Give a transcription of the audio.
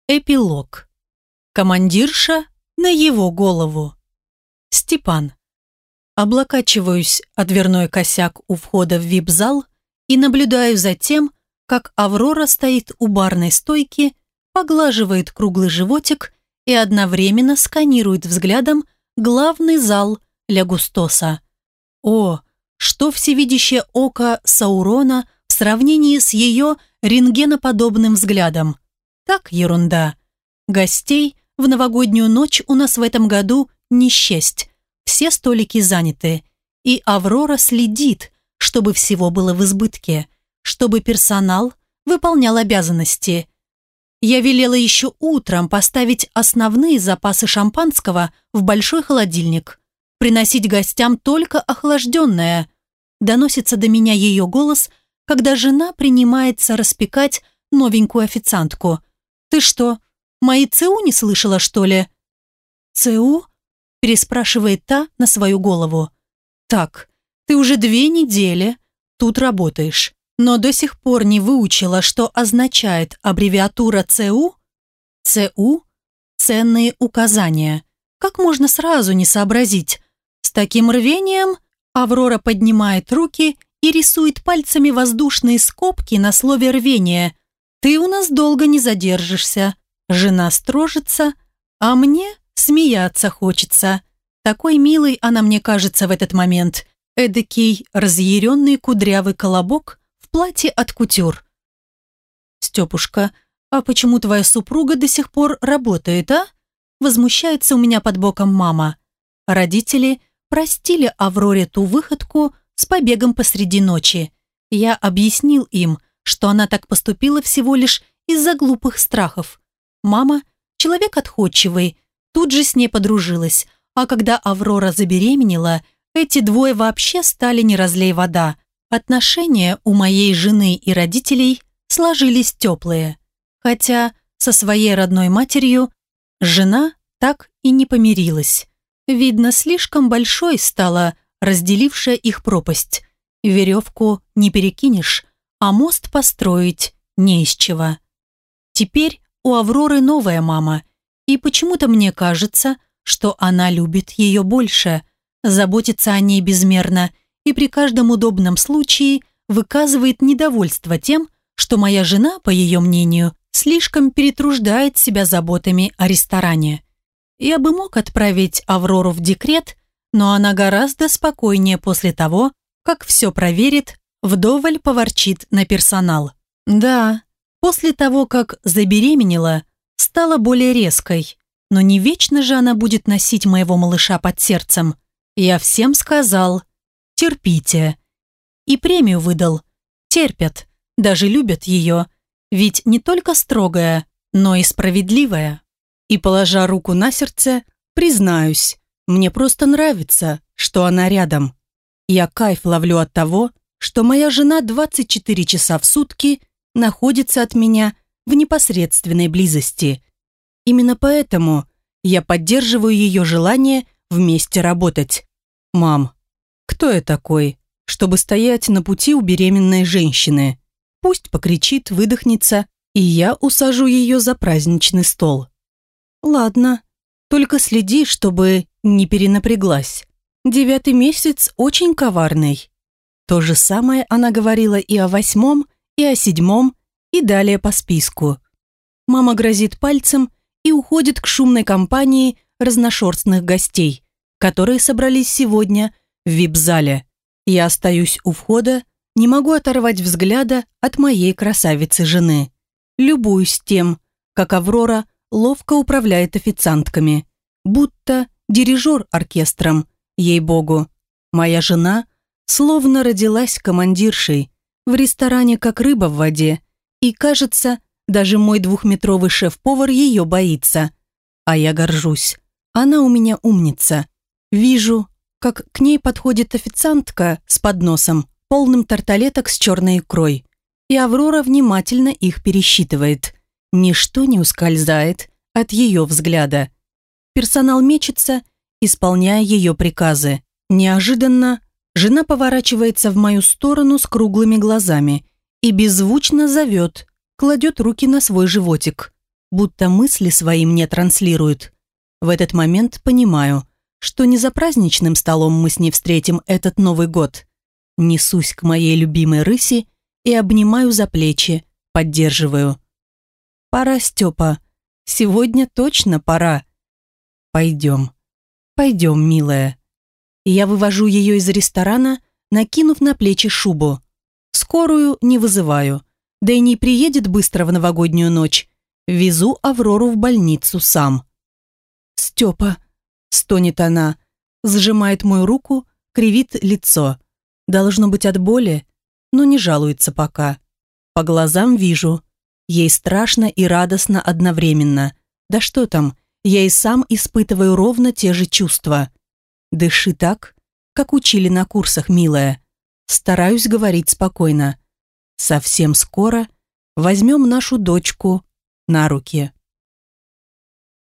Эпилог. Командирша на его голову. Степан. Облокачиваюсь о дверной косяк у входа в вип-зал и наблюдаю за тем, как Аврора стоит у барной стойки, поглаживает круглый животик и одновременно сканирует взглядом главный зал Ля Густоса. О, что всевидящее око Саурона в сравнении с ее рентгеноподобным взглядом. Так, ерунда. Гостей в новогоднюю ночь у нас в этом году не счесть. Все столики заняты. И Аврора следит, чтобы всего было в избытке, чтобы персонал выполнял обязанности. Я велела еще утром поставить основные запасы шампанского в большой холодильник. Приносить гостям только охлажденное. Доносится до меня ее голос, когда жена принимается распекать новенькую официантку. «Ты что, мои ЦУ не слышала, что ли?» «ЦУ?» – переспрашивает та на свою голову. «Так, ты уже 2 недели тут работаешь, но до сих пор не выучила, что означает аббревиатура ЦУ?» «ЦУ? Ценные указания. Как можно сразу не сообразить?» С таким рвением Аврора поднимает руки и рисует пальцами воздушные скобки на слове «рвение». «Ты у нас долго не задержишься». Жена строжится, а мне смеяться хочется. Такой милой она мне кажется в этот момент. Эдакий разъяренный кудрявый колобок в платье от кутюр. «Степушка, а почему твоя супруга до сих пор работает, а?» Возмущается у меня под боком мама. Родители простили Авроре ту выходку с побегом посреди ночи. Я объяснил им, что она так поступила всего лишь из-за глупых страхов. Мама, человек отходчивый, тут же с ней подружилась, а когда Аврора забеременела, эти двое вообще стали не разлей вода. Отношения у моей жены и родителей сложились теплые. Хотя со своей родной матерью жена так и не помирилась. Видно, слишком большой стала разделившая их пропасть. Веревку не перекинешь, а мост построить не из чего. Теперь у Авроры новая мама, и почему-то мне кажется, что она любит ее больше, заботится о ней безмерно и при каждом удобном случае выказывает недовольство тем, что моя жена, по ее мнению, слишком перетруждает себя заботами о ресторане. Я бы мог отправить Аврору в декрет, но она гораздо спокойнее после того, как все проверит, вдоволь поворчит на персонал. Да, после того, как забеременела, стала более резкой, но не вечно же она будет носить моего малыша под сердцем. Я всем сказал: терпите. И премию выдал. Терпят, даже любят ее, ведь не только строгая, но и справедливая. И, положа руку на сердце, признаюсь, мне просто нравится, что она рядом. Я кайф ловлю от того, что моя жена 24 часа в сутки находится от меня в непосредственной близости. Именно поэтому я поддерживаю ее желание вместе работать. «Мам, кто я такой, чтобы стоять на пути у беременной женщины? Пусть покричит, выдохнется, и я усажу ее за праздничный стол». «Ладно, только следи, чтобы не перенапряглась. 9-й месяц очень коварный». То же самое она говорила и о 8-м, и о 7-м, и далее по списку. Мама грозит пальцем и уходит к шумной компании разношерстных гостей, которые собрались сегодня в вип-зале. Я остаюсь у входа, не могу оторвать взгляда от моей красавицы-жены. Любуюсь тем, как Аврора ловко управляет официантками, будто дирижер оркестром, ей-богу. Моя жена словно родилась командиршей, в ресторане как рыба в воде, и, кажется, даже мой 2-метровый шеф-повар ее боится. А я горжусь. Она у меня умница. Вижу, как к ней подходит официантка с подносом, полным тарталеток с черной икрой, и Аврора внимательно их пересчитывает. Ничто не ускользает от ее взгляда. Персонал мечется, исполняя ее приказы. Неожиданно жена поворачивается в мою сторону с круглыми глазами и беззвучно зовет, кладет руки на свой животик. будто мысли свои мне транслирует. В этот момент понимаю, что не за праздничным столом мы с ней встретим этот Новый год. Несусь к моей любимой рыси и обнимаю за плечи, поддерживаю. Пора, Степа. Сегодня точно пора. Пойдем. Пойдем, милая. Я вывожу ее из ресторана, накинув на плечи шубу. Скорую не вызываю. Да и не приедет быстро в новогоднюю ночь. Везу Аврору в больницу сам. «Степа», — стонет она, сжимает мою руку, кривит лицо. Должно быть от боли, но не жалуется пока. По глазам вижу. Ей страшно и радостно одновременно. Да что там, я и сам испытываю ровно те же чувства. Дыши так, как учили на курсах, милая. Стараюсь говорить спокойно. Совсем скоро возьмем нашу дочку на руки.